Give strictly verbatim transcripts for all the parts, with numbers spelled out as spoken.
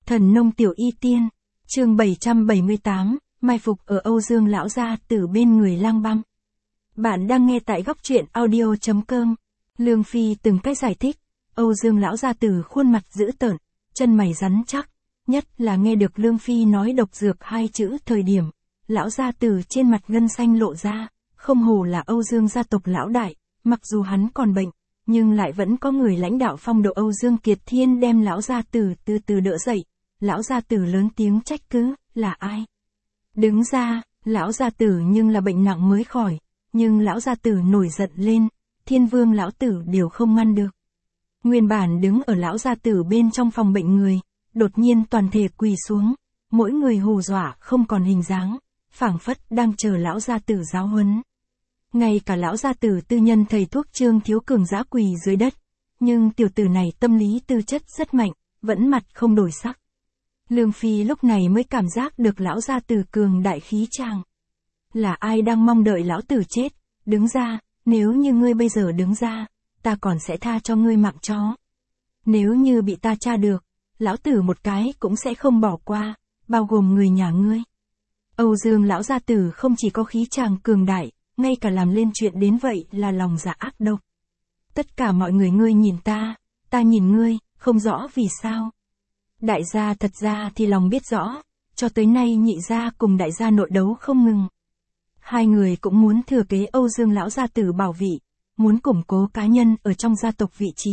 Thần nông tiểu y tiên, chương bảy trăm bảy mươi tám, mai phục ở Âu Dương lão gia tử bên người Lang Băm. Bạn đang nghe tại góc truyện audio chấm com. Lương Phi từng cách giải thích, Âu Dương lão gia tử khuôn mặt dữ tợn, chân mày rắn chắc, nhất là nghe được Lương Phi nói độc dược hai chữ thời điểm, lão gia tử trên mặt gân xanh lộ ra, không hổ là Âu Dương gia tộc lão đại, mặc dù hắn còn bệnh, nhưng lại vẫn có người lãnh đạo phong độ Âu Dương Kiệt Thiên đem lão gia tử từ từ đỡ dậy. Lão gia tử lớn tiếng trách cứ, là ai? Đứng ra, lão gia tử nhưng là bệnh nặng mới khỏi, nhưng lão gia tử nổi giận lên, Thiên Vương lão tử đều không ngăn được. Nguyên bản đứng ở lão gia tử bên trong phòng bệnh người, đột nhiên toàn thể quỳ xuống, mỗi người hù dọa không còn hình dáng, phảng phất đang chờ lão gia tử giáo huấn. Ngay cả lão gia tử tư nhân thầy thuốc Trương Thiếu Cường giã quỳ dưới đất, nhưng tiểu tử này tâm lý tư chất rất mạnh, vẫn mặt không đổi sắc. Lương Phi lúc này mới cảm giác được lão gia tử cường đại khí tràng. Là ai đang mong đợi lão tử chết, đứng ra, nếu như ngươi bây giờ đứng ra, ta còn sẽ tha cho ngươi mạng chó. Nếu như bị ta tra được, lão tử một cái cũng sẽ không bỏ qua, bao gồm người nhà ngươi. Âu Dương lão gia tử không chỉ có khí tràng cường đại, ngay cả làm lên chuyện đến vậy là lòng dạ ác độc. Tất cả mọi người ngươi nhìn ta, ta nhìn ngươi, không rõ vì sao. Đại gia thật ra thì lòng biết rõ, cho tới nay nhị gia cùng đại gia nội đấu không ngừng. Hai người cũng muốn thừa kế Âu Dương lão gia tử bảo vị, muốn củng cố cá nhân ở trong gia tộc vị trí.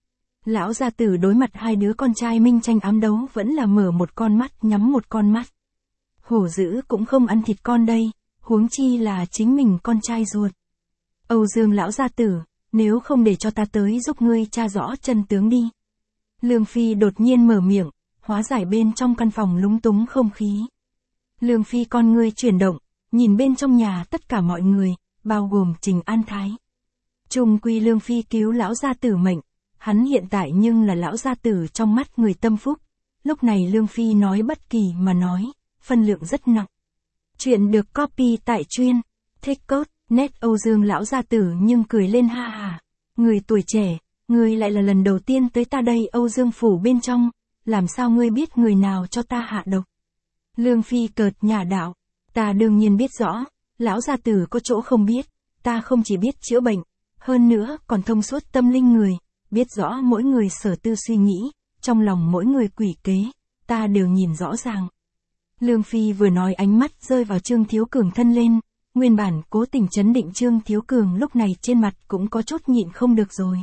Lão gia tử đối mặt hai đứa con trai minh tranh ám đấu vẫn là mở một con mắt nhắm một con mắt. Hổ dữ cũng không ăn thịt con đây, huống chi là chính mình con trai ruột. Âu Dương lão gia tử, nếu không để cho ta tới giúp ngươi tra rõ chân tướng đi. Lương Phi đột nhiên mở miệng, hóa giải bên trong căn phòng lúng túng không khí. Lương Phi con ngươi chuyển động, nhìn bên trong nhà tất cả mọi người, bao gồm Trình An Thái. Chung quy Lương Phi cứu lão gia tử mệnh, hắn hiện tại nhưng là lão gia tử trong mắt người tâm phúc. Lúc này Lương Phi nói bất kỳ mà nói, phân lượng rất nặng. Chuyện được copy tại chuyên, thích cốt, net Âu Dương lão gia tử nhưng cười lên ha hà. Người tuổi trẻ, ngươi lại là lần đầu tiên tới ta đây Âu Dương phủ bên trong, làm sao ngươi biết người nào cho ta hạ độc? Lương Phi cợt nhả đạo, ta đương nhiên biết rõ, lão gia tử có chỗ không biết, ta không chỉ biết chữa bệnh, hơn nữa còn thông suốt tâm linh người, biết rõ mỗi người sở tư suy nghĩ, trong lòng mỗi người quỷ kế, ta đều nhìn rõ ràng. Lương Phi vừa nói ánh mắt rơi vào Trương Thiếu Cường thân lên, nguyên bản cố tình trấn định Trương Thiếu Cường lúc này trên mặt cũng có chút nhịn không được rồi.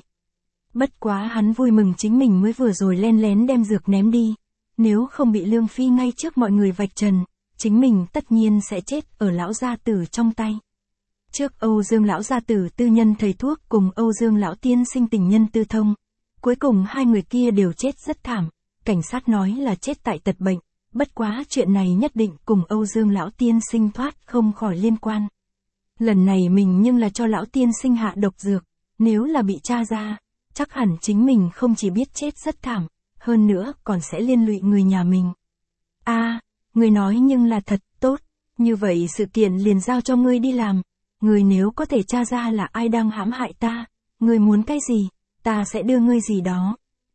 Bất quá hắn vui mừng chính mình mới vừa rồi len lén đem dược ném đi, nếu không bị Lương Phi ngay trước mọi người vạch trần, chính mình tất nhiên sẽ chết ở lão gia tử trong tay. Trước Âu Dương lão gia tử tư nhân thầy thuốc cùng Âu Dương lão tiên sinh tình nhân tư thông, cuối cùng hai người kia đều chết rất thảm, cảnh sát nói là chết tại tật bệnh, bất quá chuyện này nhất định cùng Âu Dương lão tiên sinh thoát không khỏi liên quan. Lần này mình nhưng là cho lão tiên sinh hạ độc dược, nếu là bị tra ra, chắc hẳn chính mình không chỉ biết chết rất thảm, hơn nữa còn sẽ liên lụy người nhà mình. A, à, người nói nhưng là thật, tốt, như vậy sự kiện liền giao cho ngươi đi làm, ngươi nếu có thể tra ra là ai đang hãm hại ta, ngươi muốn cái gì, ta sẽ đưa ngươi gì đó.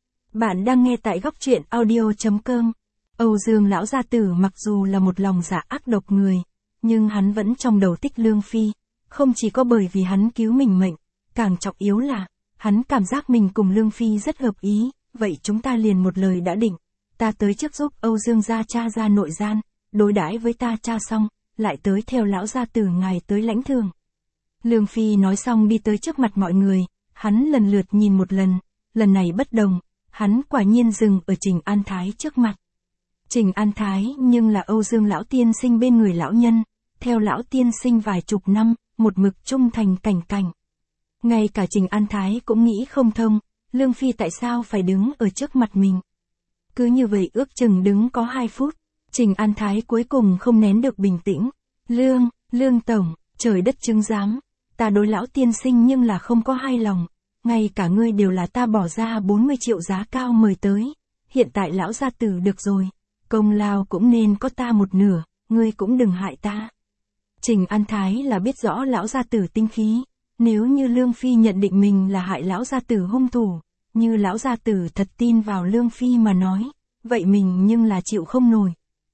Bạn đang nghe tại góc truyện audio chấm com. Âu Dương lão gia tử mặc dù là một lòng dạ ác độc người, nhưng hắn vẫn trong đầu tích Lương Phi, không chỉ có bởi vì hắn cứu mình mệnh, càng trọng yếu là, hắn cảm giác mình cùng Lương Phi rất hợp ý, vậy chúng ta liền một lời đã định, ta tới trước giúp Âu Dương gia tra ra nội gian, đối đãi với ta tra xong, lại tới theo lão gia tử ngài tới lãnh thưởng. Lương Phi nói xong đi tới trước mặt mọi người, hắn lần lượt nhìn một lần, lần này bất đồng, hắn quả nhiên dừng ở Trình An Thái trước mặt. Trình An Thái nhưng là Âu Dương lão tiên sinh bên người lão nhân, theo lão tiên sinh vài chục năm, một mực trung thành cảnh cảnh. Ngay cả Trình An Thái cũng nghĩ không thông, Lương Phi tại sao phải đứng ở trước mặt mình. Cứ như vậy ước chừng đứng có hai phút, Trình An Thái cuối cùng không nén được bình tĩnh. Lương, Lương Tổng, trời đất chứng giám, ta đối lão tiên sinh nhưng là không có hai lòng, ngay cả ngươi đều là ta bỏ ra bốn mươi triệu giá cao mời tới, hiện tại lão gia tử được rồi, công lao cũng nên có ta một nửa, ngươi cũng đừng hại ta. Trình An Thái là biết rõ lão gia tử tinh khí, nếu như Lương Phi nhận định mình là hại lão gia tử hung thủ, như lão gia tử thật tin vào Lương Phi mà nói, vậy mình nhưng là chịu không nổi.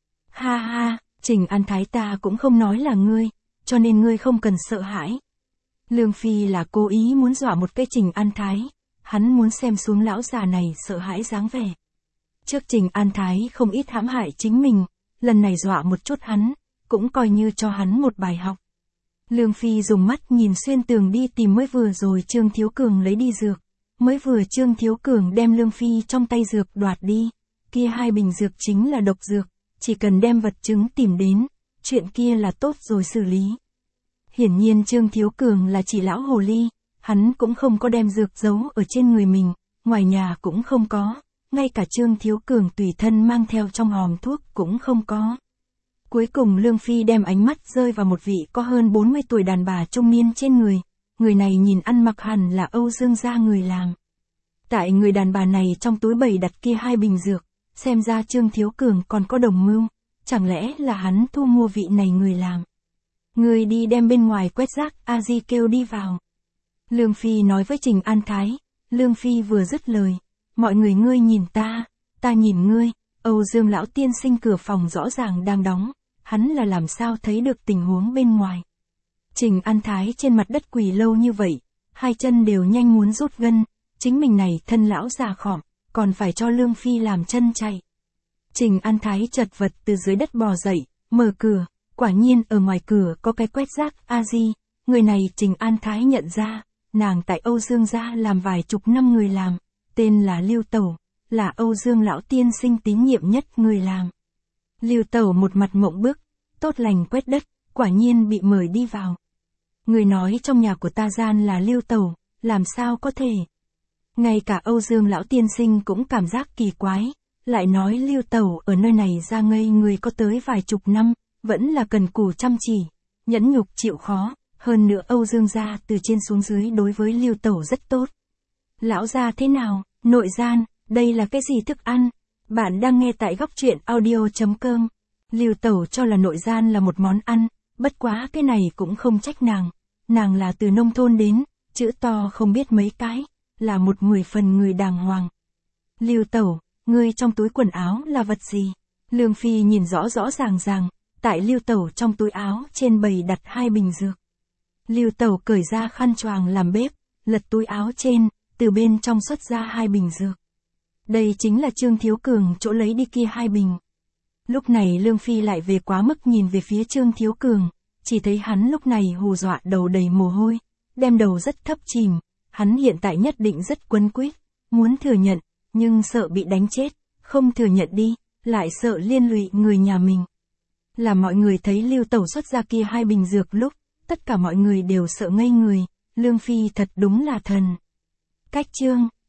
Ha ha, Trình An Thái ta cũng không nói là ngươi, cho nên ngươi không cần sợ hãi. Lương Phi là cố ý muốn dọa một cái Trình An Thái, hắn muốn xem xuống lão già này sợ hãi dáng vẻ. Trước Trình An Thái không ít hãm hại chính mình, lần này dọa một chút hắn, cũng coi như cho hắn một bài học. Lương Phi dùng mắt nhìn xuyên tường đi tìm mới vừa rồi Trương Thiếu Cường lấy đi dược, mới vừa Trương Thiếu Cường đem Lương Phi trong tay dược đoạt đi, kia hai bình dược chính là độc dược, chỉ cần đem vật chứng tìm đến, chuyện kia là tốt rồi xử lý. Hiển nhiên Trương Thiếu Cường là chỉ lão hồ ly, hắn cũng không có đem dược giấu ở trên người mình, ngoài nhà cũng không có, ngay cả Trương Thiếu Cường tùy thân mang theo trong hòm thuốc cũng không có. Cuối cùng Lương Phi đem ánh mắt rơi vào một vị có hơn bốn mươi tuổi đàn bà trung niên trên người, người này nhìn ăn mặc hẳn là Âu Dương gia người làm. Tại người đàn bà này trong túi bày đặt kia hai bình dược, xem ra Trương Thiếu Cường còn có đồng mưu, chẳng lẽ là hắn thu mua vị này người làm. Người đi đem bên ngoài quét rác, A Di kêu đi vào. Lương Phi nói với Trình An Thái, Lương Phi vừa dứt lời, mọi người ngươi nhìn ta, ta nhìn ngươi, Âu Dương lão tiên sinh cửa phòng rõ ràng đang đóng, hắn là làm sao thấy được tình huống bên ngoài. Trình An Thái trên mặt đất quỳ lâu như vậy, hai chân đều nhanh muốn rút gân, chính mình này thân lão già khọm, còn phải cho Lương Phi làm chân chạy. Trình An Thái chật vật từ dưới đất bò dậy, mở cửa, quả nhiên ở ngoài cửa có cái quét rác, A Di, người này Trình An Thái nhận ra, nàng tại Âu Dương gia làm vài chục năm người làm, tên là Lưu Tẩu, là Âu Dương lão tiên sinh tín nhiệm nhất người làm. Lưu Tẩu một mặt mộng bức, tốt lành quét đất, quả nhiên bị mời đi vào. Người nói trong nhà của ta gian là Lưu Tẩu, làm sao có thể. Ngay cả Âu Dương lão tiên sinh cũng cảm giác kỳ quái, lại nói Lưu Tẩu ở nơi này ra ngây người có tới vài chục năm, vẫn là cần cù chăm chỉ, nhẫn nhục chịu khó, hơn nữa Âu Dương gia từ trên xuống dưới đối với Lưu Tẩu rất tốt. Lão gia thế nào, nội gian, đây là cái gì thức ăn? Bạn đang nghe tại góc truyện audio chấm com. Lưu Tẩu cho là nội gian là một món ăn, bất quá cái này cũng không trách nàng, nàng là từ nông thôn đến, chữ to không biết mấy cái, là một mười phần người đàng hoàng. Lưu Tẩu, ngươi trong túi quần áo là vật gì? Lương Phi nhìn rõ rõ ràng ràng, tại Lưu Tẩu trong túi áo trên bày đặt hai bình dược. Lưu Tẩu cởi ra khăn choàng làm bếp, lật túi áo trên, từ bên trong xuất ra hai bình dược. Đây chính là Trương Thiếu Cường chỗ lấy đi kia hai bình. Lúc này Lương Phi lại về quá mức nhìn về phía Trương Thiếu Cường, chỉ thấy hắn lúc này hù dọa đầu đầy mồ hôi, đem đầu rất thấp chìm, hắn hiện tại nhất định rất quấn quýt, muốn thừa nhận, nhưng sợ bị đánh chết, không thừa nhận đi, lại sợ liên lụy người nhà mình. Là mọi người thấy Lưu Tẩu xuất ra kia hai bình dược lúc, tất cả mọi người đều sợ ngây người, Lương Phi thật đúng là thần. Cách chương